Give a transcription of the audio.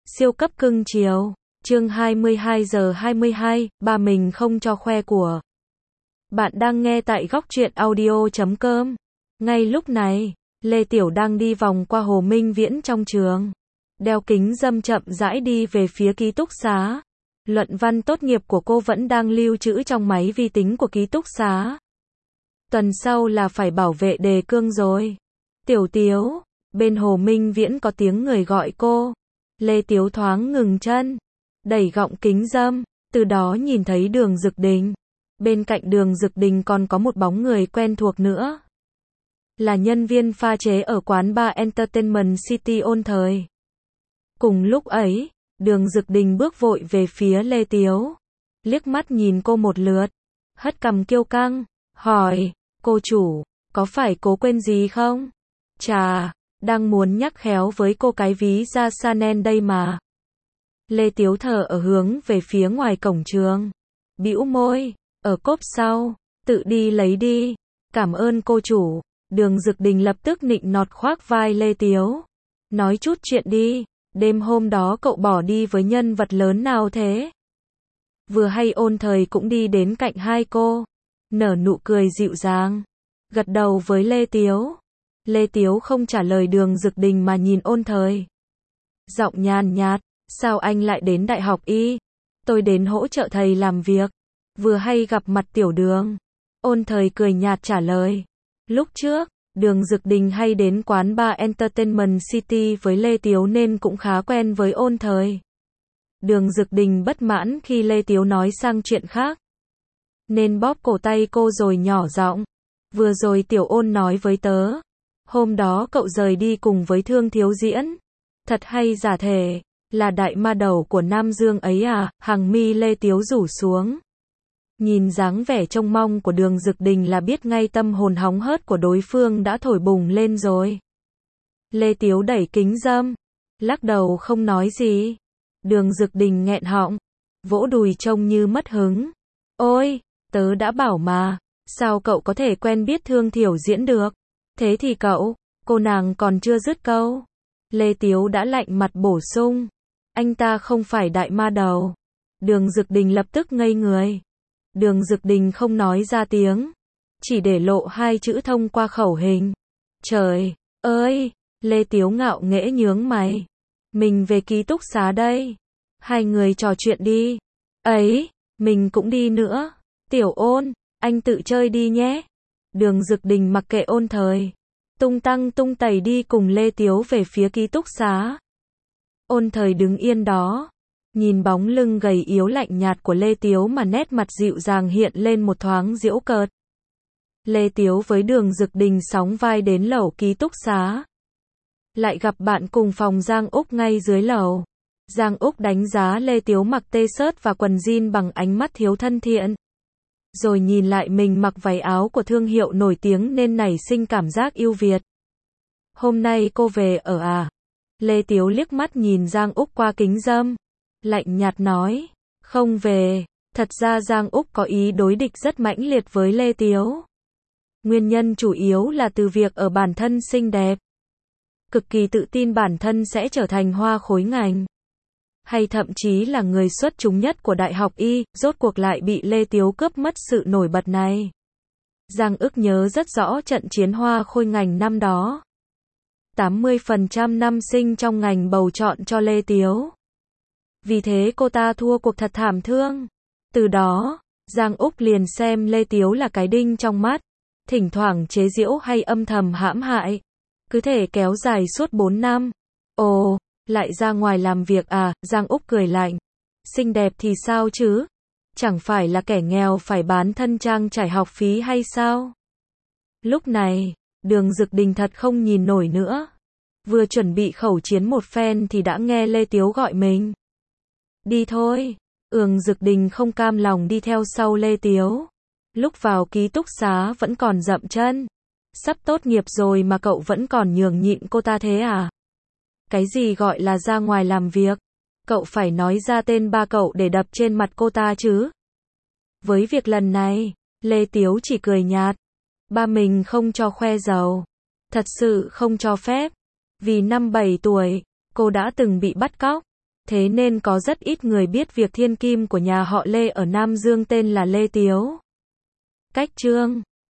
Siêu cấp cưng chiều. Chương 22 giờ 22, ba mình không cho khoe của. Bạn đang nghe tại góc truyện audio.com. Ngay lúc này, Lê Tiểu đang đi vòng qua Hồ Minh Viễn trong trường. Đeo kính râm chậm rãi đi về phía ký túc xá. Luận văn tốt nghiệp của cô vẫn đang lưu trữ trong máy vi tính của ký túc xá. Tuần sau là phải bảo vệ đề cương rồi. Tiểu Tiếu, bên Hồ Minh Viễn có tiếng người gọi cô. Lê Tiếu thoáng ngừng chân, đẩy gọng kính râm, từ đó nhìn thấy Đường Dực Đình. Bên cạnh Đường Dực Đình còn có một bóng người quen thuộc nữa. Là nhân viên pha chế ở quán bar Entertainment City Ôn Thời. Cùng lúc ấy, Đường Dực Đình bước vội về phía Lê Tiếu. Liếc mắt nhìn cô một lượt, hất cằm kiêu căng, hỏi, cô chủ, có phải cố quên gì không? Chà, đang muốn nhắc khéo với cô cái ví da Chanel đây mà. Lê Tiếu thở ở hướng về phía ngoài cổng trường. Bĩu môi, ở cốp sau, tự đi lấy đi. Cảm ơn cô chủ. Đường Dực Đình lập tức nịnh nọt khoác vai Lê Tiếu. Nói chút chuyện đi, đêm hôm đó cậu bỏ đi với nhân vật lớn nào thế? Vừa hay Ôn Thời cũng đi đến cạnh hai cô. Nở nụ cười dịu dàng. Gật đầu với Lê Tiếu. Lê Tiếu không trả lời Đường Dực Đình mà nhìn Ôn Thời. Giọng nhàn nhạt, sao anh lại đến Đại học Y? Tôi đến hỗ trợ thầy làm việc. Vừa hay gặp mặt Tiểu Đường. Ôn Thời cười nhạt trả lời. Lúc trước, Đường Dực Đình hay đến quán bar Entertainment City với Lê Tiếu nên cũng khá quen với Ôn Thời. Đường Dực Đình bất mãn khi Lê Tiếu nói sang chuyện khác, nên bóp cổ tay cô rồi nhỏ giọng. Vừa rồi Tiểu Ôn nói với tớ. Hôm đó cậu rời đi cùng với Thương Thiếu Diễn. Thật hay giả thể, là đại ma đầu của Nam Dương ấy à? Hàng mi Lê Tiếu rủ xuống. Nhìn dáng vẻ trông mong của Đường Dực Đình là biết ngay tâm hồn hóng hớt của đối phương đã thổi bùng lên rồi. Lê Tiếu đẩy kính râm, lắc đầu không nói gì. Đường Dực Đình nghẹn họng, vỗ đùi trông như mất hứng. Ôi, tớ đã bảo mà, sao cậu có thể quen biết Thương Thiểu Diễn được? Thế thì cậu, cô nàng còn chưa dứt câu. Lê Tiếu đã lạnh mặt bổ sung. Anh ta không phải đại ma đầu. Đường Dực Đình lập tức ngây người. Đường Dực Đình không nói ra tiếng, chỉ để lộ hai chữ thông qua khẩu hình. Trời ơi, Lê Tiếu ngạo nghễ nhướng mày. Mình về ký túc xá đây. Hai người trò chuyện đi. Ấy, mình cũng đi nữa. Tiểu Ôn, anh tự chơi đi nhé. Đường Dực Đình mặc kệ Ôn Thời, tung tăng tung tẩy đi cùng Lê Tiếu về phía ký túc xá. Ôn Thời đứng yên đó, nhìn bóng lưng gầy yếu lạnh nhạt của Lê Tiếu mà nét mặt dịu dàng hiện lên một thoáng giễu cợt. Lê Tiếu với Đường Dực Đình sóng vai đến lầu ký túc xá. Lại gặp bạn cùng phòng Giang Úc ngay dưới lầu. Giang Úc đánh giá Lê Tiếu mặc t-shirt và quần jean bằng ánh mắt thiếu thân thiện. Rồi nhìn lại mình mặc váy áo của thương hiệu nổi tiếng nên nảy sinh cảm giác yêu Việt. Hôm nay cô về ở à? Lê Tiếu liếc mắt nhìn Giang Úc qua kính râm. Lạnh nhạt nói. Không về. Thật ra Giang Úc có ý đối địch rất mãnh liệt với Lê Tiếu. Nguyên nhân chủ yếu là từ việc ở bản thân xinh đẹp. Cực kỳ tự tin bản thân sẽ trở thành hoa khối ngành. Hay thậm chí là người xuất chúng nhất của Đại học Y, rốt cuộc lại bị Lê Tiếu cướp mất sự nổi bật này. Giang Ức nhớ rất rõ trận chiến hoa khôi ngành năm đó. 80% nam sinh trong ngành bầu chọn cho Lê Tiếu. Vì thế cô ta thua cuộc thật thảm thương. Từ đó, Giang Úc liền xem Lê Tiếu là cái đinh trong mắt, thỉnh thoảng chế giễu hay âm thầm hãm hại. Cứ thể kéo dài suốt 4 năm. Ồ, lại ra ngoài làm việc à? Giang Úc cười lạnh. Xinh đẹp thì sao chứ? Chẳng phải là kẻ nghèo phải bán thân trang trải học phí hay sao? Lúc này, Đường Dực Đình thật không nhìn nổi nữa. Vừa chuẩn bị khẩu chiến một phen thì đã nghe Lê Tiếu gọi mình. Đi thôi. Dực Đình không cam lòng đi theo sau Lê Tiếu. Lúc vào ký túc xá vẫn còn dậm chân. Sắp tốt nghiệp rồi mà cậu vẫn còn nhường nhịn cô ta thế à? Cái gì gọi là ra ngoài làm việc? Cậu phải nói ra tên ba cậu để đập trên mặt cô ta chứ. Với việc lần này, Lê Tiếu chỉ cười nhạt. Ba mình không cho khoe giàu. Thật sự không cho phép. Vì năm 7 tuổi, cô đã từng bị bắt cóc. thế nên có rất ít người biết việc thiên kim của nhà họ Lê ở Nam Dương tên là Lê Tiếu. Cách chương